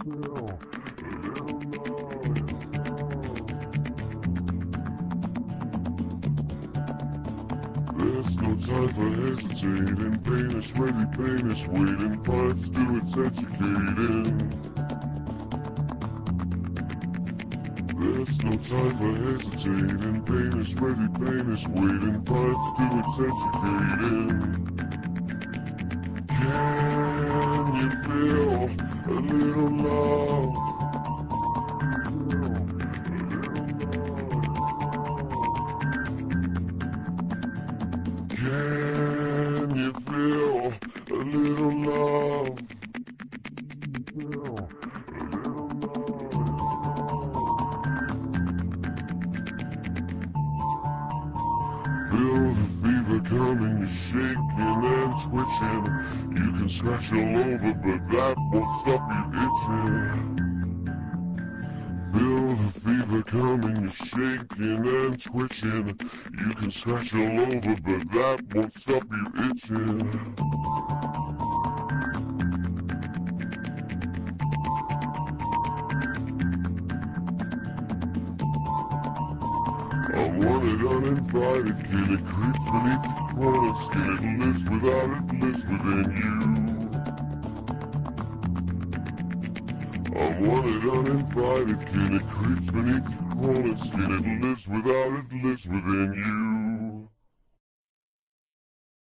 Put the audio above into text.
There's no time for hesitating. Pain is ready, pain is waiting. Parts do its educating. There's no time for hesitating. Pain is ready, pain is waiting. Parts do its educating. Can you feel a little love? Can you feel a little love? Feel the fever coming, you're shaking and twitching. You can scratch all over, but that won't stop you itching. Feel the fever coming, you're shaking and twitching. You can scratch all over, but that won't stop you itching. I'm wanted, uninvited, kid. It creeps beneath your corner skin. It lives without it, lives within you. I'm wanted, uninvited, kid. It creeps beneath your corner skin. It lives without it, lives within you.